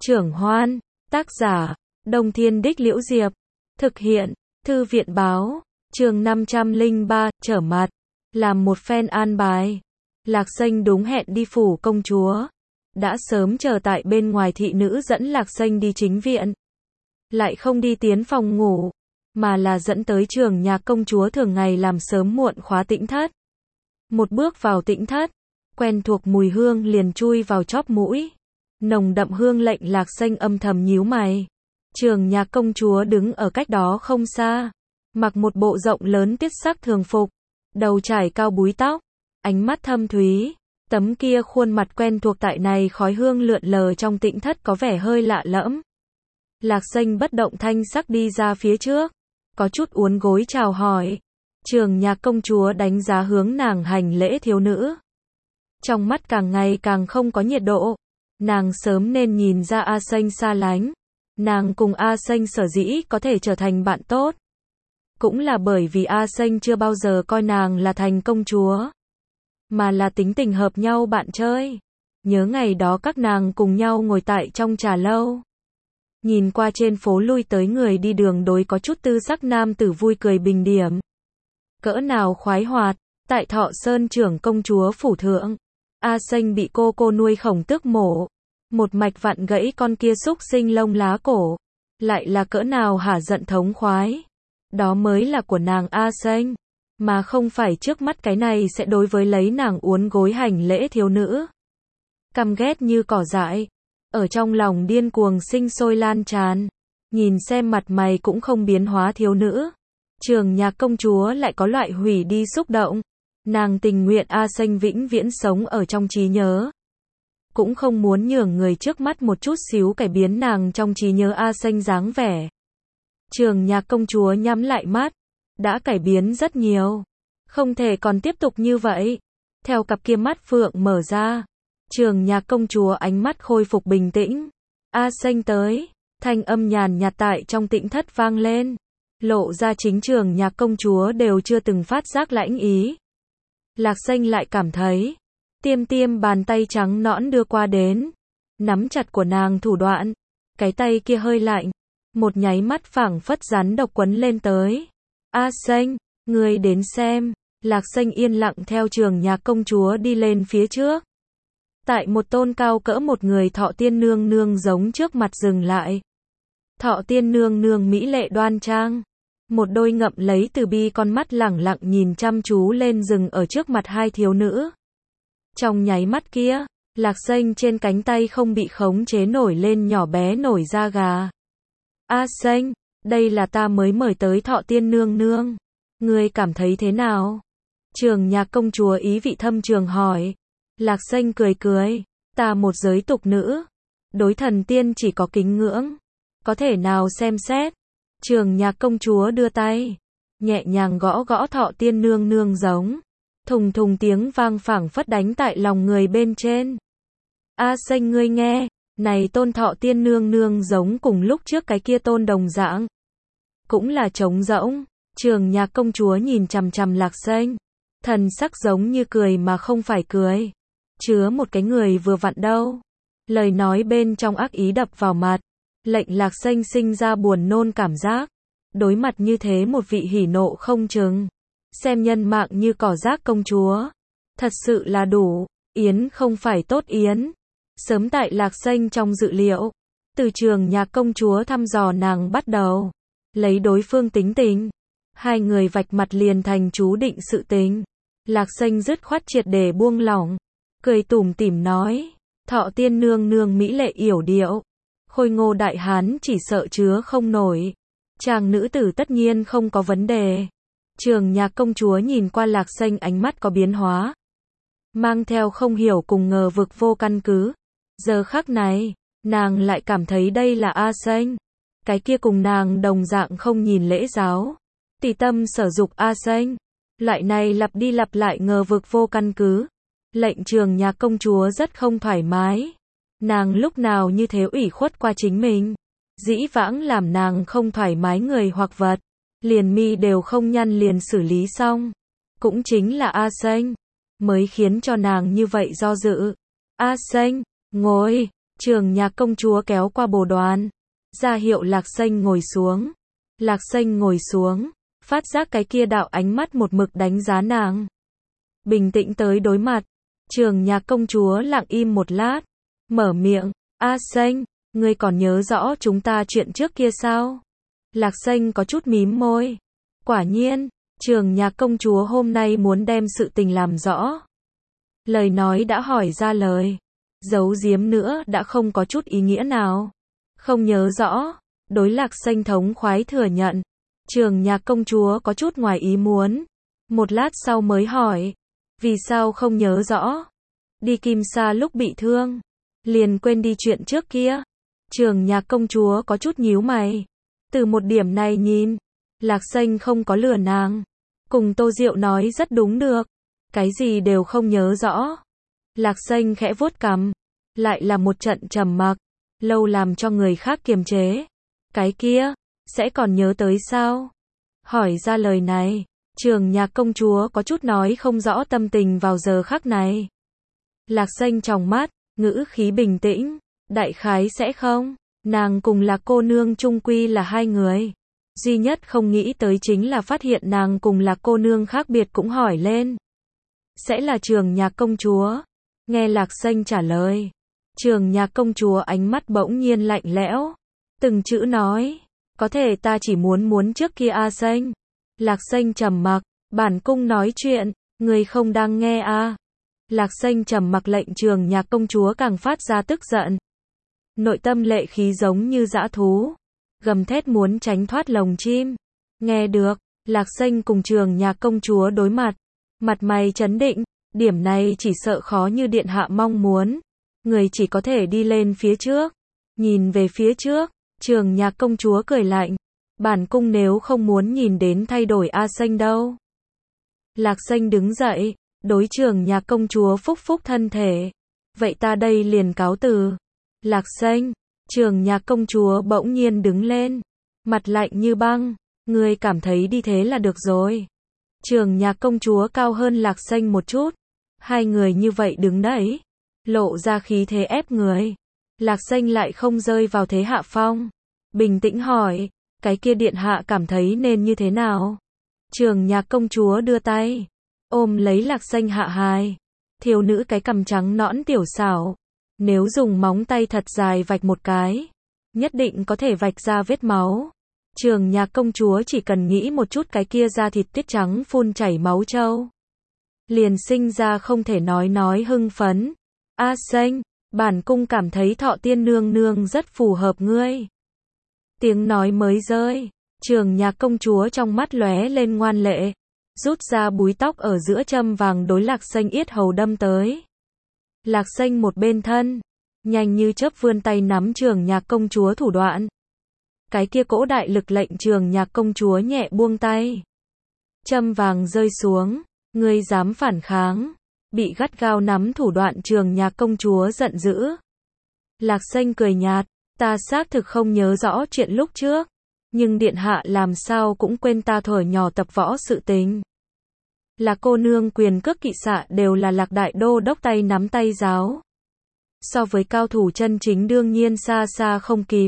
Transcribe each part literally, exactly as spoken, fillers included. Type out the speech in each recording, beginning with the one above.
Trưởng Hoan, tác giả, Đông Thiên Đích Liễu Diệp, thực hiện, Thư viện báo, chương năm trăm lẻ ba, trở mặt, làm một phen an bài. Lạc Xanh đúng hẹn đi phủ công chúa, đã sớm chờ tại bên ngoài, thị nữ dẫn Lạc Xanh đi chính viện, lại không đi tiến phòng ngủ, mà là dẫn tới trường nhạc công chúa thường ngày làm sớm muộn khóa tĩnh thất. Một bước vào tĩnh thất, quen thuộc mùi hương liền chui vào chóp mũi, nồng đậm hương lệnh Lạc Xanh âm thầm nhíu mày. Trường nhạc công chúa đứng ở cách đó không xa, mặc một bộ rộng lớn tiết sắc thường phục, đầu trải cao búi tóc, ánh mắt thâm thúy, tấm kia khuôn mặt quen thuộc tại này khói hương lượn lờ trong tĩnh thất có vẻ hơi lạ lẫm. Lạc Xanh bất động thanh sắc đi ra phía trước, có chút uốn gối chào hỏi. Trường nhạc công chúa đánh giá hướng nàng hành lễ thiếu nữ, trong mắt càng ngày càng không có nhiệt độ. Nàng sớm nên nhìn ra A Xanh xa lánh. Nàng cùng A Xanh sở dĩ có thể trở thành bạn tốt, cũng là bởi vì A Xanh chưa bao giờ coi nàng là thành công chúa, mà là tính tình hợp nhau bạn chơi. Nhớ ngày đó các nàng cùng nhau ngồi tại trong trà lâu, nhìn qua trên phố lui tới người đi đường đối có chút tư sắc nam tử vui cười bình điểm. Cỡ nào khoái hoạt, tại Thọ Sơn trưởng công chúa phủ thượng, A Xanh bị cô cô nuôi khổng tước mổ, một mạch vặn gãy con kia xúc sinh lông lá cổ, lại là cỡ nào hả giận thống khoái. Đó mới là của nàng A Xanh, mà không phải trước mắt cái này sẽ đối với lấy nàng uốn gối hành lễ thiếu nữ. Căm ghét như cỏ dại, ở trong lòng điên cuồng sinh sôi lan tràn, nhìn xem mặt mày cũng không biến hóa thiếu nữ. Trường nhạc công chúa lại có loại hủy đi xúc động, nàng tình nguyện A Xanh vĩnh viễn sống ở trong trí nhớ, cũng không muốn nhường người trước mắt một chút xíu cải biến nàng trong trí nhớ A Xanh dáng vẻ. Trường nhạc công chúa nhắm lại mắt, đã cải biến rất nhiều, không thể còn tiếp tục như vậy. Theo cặp kia mắt phượng mở ra, trường nhạc công chúa ánh mắt khôi phục bình tĩnh. A Xanh tới, thanh âm nhàn nhạt tại trong tĩnh thất vang lên, lộ ra chính trường nhạc công chúa đều chưa từng phát giác lãnh ý. Lạc Xanh lại cảm thấy, tiêm tiêm bàn tay trắng nõn đưa qua đến, nắm chặt của nàng thủ đoạn, cái tay kia hơi lạnh, một nháy mắt phảng phất rắn độc quấn lên tới. A Xanh, ngươi đến xem. Lạc Xanh yên lặng theo trường nhạc công chúa đi lên phía trước. Tại một tôn cao cỡ một người Thọ Tiên nương nương giống trước mặt dừng lại. Thọ Tiên nương nương mỹ lệ đoan trang, một đôi ngậm lấy từ bi con mắt lẳng lặng nhìn chăm chú lên dừng ở trước mặt hai thiếu nữ. Trong nháy mắt kia, Lạc Xanh trên cánh tay không bị khống chế nổi lên nhỏ bé nổi da gà. A Xanh, đây là ta mới mời tới Thọ Tiên nương nương, ngươi cảm thấy thế nào? Trường nhạc công chúa ý vị thâm trường hỏi. Lạc Xanh cười cười, ta một giới tục nữ, đối thần tiên chỉ có kính ngưỡng, có thể nào xem xét. Trường nhạc công chúa đưa tay, nhẹ nhàng gõ gõ Thọ Tiên nương nương giống, thùng thùng tiếng vang phảng phất đánh tại lòng người bên trên. A Xanh ngươi nghe, này tôn Thọ Tiên nương nương giống cùng lúc trước cái kia tôn đồng dạng, cũng là trống rỗng. Trường nhạc công chúa nhìn chằm chằm Lạc Xanh, thần sắc giống như cười mà không phải cười, chứa một cái người vừa vặn đâu. Lời nói bên trong ác ý đập vào mặt, lệnh Lạc Xanh sinh ra buồn nôn cảm giác. Đối mặt như thế một vị hỉ nộ không chừng, xem nhân mạng như cỏ rác công chúa, thật sự là đủ. Yến không phải tốt yến. Sớm tại Lạc Xanh trong dự liệu, từ trường nhạc công chúa thăm dò nàng bắt đầu, lấy đối phương tính tình, hai người vạch mặt liền thành chú định sự tình. Lạc Xanh dứt khoát triệt để buông lỏng, cười tủm tỉm nói, Thọ Tiên nương nương mỹ lệ yểu điệu, khôi ngô đại hán chỉ sợ chứa không nổi, chàng nữ tử tất nhiên không có vấn đề. Trường nhạc công chúa nhìn qua Lạc Xanh, ánh mắt có biến hóa, mang theo không hiểu cùng ngờ vực vô căn cứ. Giờ khắc này, nàng lại cảm thấy đây là A Xanh, cái kia cùng nàng đồng dạng không nhìn lễ giáo, tỉ tâm sở dục A Xanh. Loại này lặp đi lặp lại ngờ vực vô căn cứ, lệnh trường nhạc công chúa rất không thoải mái. Nàng lúc nào như thế ủy khuất qua chính mình, dĩ vãng làm nàng không thoải mái người hoặc vật, liền mi đều không nhăn liền xử lý xong. Cũng chính là A Xanh, mới khiến cho nàng như vậy do dự. A Xanh, ngồi. Trường nhạc công chúa kéo qua bồ đoàn, ra hiệu Lạc Xanh ngồi xuống. Lạc Xanh ngồi xuống, phát giác cái kia đạo ánh mắt một mực đánh giá nàng. Bình tĩnh tới đối mặt, Trường nhạc công chúa lặng im một lát, mở miệng, A Xanh, ngươi còn nhớ rõ chúng ta chuyện trước kia sao? Lạc Xanh có chút mím môi. Quả nhiên, Trường nhạc công chúa hôm nay muốn đem sự tình làm rõ. Lời nói đã hỏi ra lời, giấu giếm nữa đã không có chút ý nghĩa nào. Không nhớ rõ, đối Lạc Xanh thống khoái thừa nhận. Trường nhạc công chúa có chút ngoài ý muốn. Một lát sau mới hỏi, vì sao không nhớ rõ? Đi Kim Sa lúc bị thương, liền quên đi chuyện trước kia. Trường nhạc công chúa có chút nhíu mày. Từ một điểm này nhìn, Lạc Xanh không có lừa nàng. Cùng Tô Diệu nói rất đúng được. Cái gì đều không nhớ rõ. Lạc Xanh khẽ vuốt cằm. Lại là một trận trầm mặc, lâu làm cho người khác kiềm chế. Cái kia, sẽ còn nhớ tới sao? Hỏi ra lời này, Trường nhạc công chúa có chút nói không rõ tâm tình vào giờ khắc này. Lạc Xanh tròng mắt, ngữ khí bình tĩnh, đại khái sẽ không. Nàng cùng Lạc cô nương chung quy là hai người. Duy nhất không nghĩ tới chính là phát hiện nàng cùng Lạc cô nương khác biệt cũng hỏi lên. Sẽ là Trường nhạc công chúa. Nghe Lạc Xanh trả lời, Trường nhạc công chúa ánh mắt bỗng nhiên lạnh lẽo. Từng chữ nói, có thể ta chỉ muốn muốn trước kia A Xanh. Lạc Xanh trầm mặc, bản cung nói chuyện, người không đang nghe à. Lạc Xanh trầm mặc lệnh Trường nhạc công chúa càng phát ra tức giận. Nội tâm lệ khí giống như dã thú, gầm thét muốn tránh thoát lồng chim. Nghe được, Lạc Xanh cùng Trường nhạc công chúa đối mặt, mặt mày trấn định, điểm này chỉ sợ khó như điện hạ mong muốn. Người chỉ có thể đi lên phía trước. Nhìn về phía trước, Trường nhạc công chúa cười lạnh. Bản cung nếu không muốn nhìn đến thay đổi A Xanh đâu. Lạc Xanh đứng dậy, đối Trường nhạc công chúa phúc phúc thân thể. Vậy ta đây liền cáo từ. Lạc Xanh, Trường nhạc công chúa bỗng nhiên đứng lên. Mặt lạnh như băng. Ngươi cảm thấy đi thế là được rồi. Trường nhạc công chúa cao hơn Lạc Xanh một chút. Hai người như vậy đứng đấy, lộ ra khí thế ép người. Lạc Xanh lại không rơi vào thế hạ phong. Bình tĩnh hỏi, cái kia điện hạ cảm thấy nên như thế nào? Trường nhạc công chúa đưa tay, ôm lấy Lạc Xanh hạ hài. Thiếu nữ cái cằm trắng nõn tiểu xảo. Nếu dùng móng tay thật dài vạch một cái, nhất định có thể vạch ra vết máu. Trường nhạc công chúa chỉ cần nghĩ một chút cái kia da thịt tuyết trắng phun chảy máu trâu, liền sinh ra không thể nói nói hưng phấn. A Xanh, bản cung cảm thấy Thọ Tiên nương nương rất phù hợp ngươi. Tiếng nói mới rơi, Trường nhạc công chúa trong mắt lóe lên ngoan lệ, rút ra búi tóc ở giữa châm vàng đối Lạc Xanh yết hầu đâm tới. Lạc Xanh một bên thân, nhanh như chớp vươn tay nắm Trường nhạc công chúa thủ đoạn. Cái kia cỗ đại lực lệnh Trường nhạc công chúa nhẹ buông tay. Châm vàng rơi xuống, ngươi dám phản kháng. Bị gắt gao nắm thủ đoạn Trường nhạc công chúa giận dữ. Lạc Xanh cười nhạt, ta xác thực không nhớ rõ chuyện lúc trước. Nhưng điện hạ làm sao cũng quên ta thuở nhỏ tập võ sự tình. Lạc cô nương quyền cước kỵ xạ đều là Lạc đại đô đốc tay nắm tay giáo. So với cao thủ chân chính đương nhiên xa xa không kịp.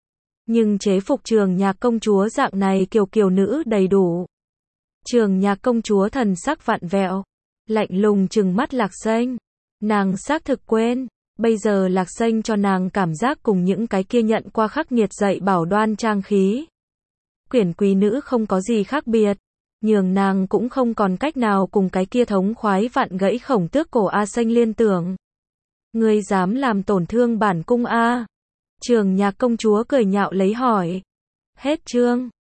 Nhưng chế phục Trường nhạc công chúa dạng này kiều kiều nữ đầy đủ. Trường nhạc công chúa thần sắc vặn vẹo, lạnh lùng trừng mắt Lạc Xanh. Nàng xác thực quên, bây giờ Lạc Xanh cho nàng cảm giác cùng những cái kia nhận qua khắc nghiệt dạy bảo đoan trang khí. Quyển quý nữ không có gì khác biệt, nhường nàng cũng không còn cách nào cùng cái kia thống khoái vặn gãy khổng tước cổ A Xanh liên tưởng. Ngươi dám làm tổn thương bản cung A? Trường nhạc công chúa cười nhạo lấy hỏi. Hết chương.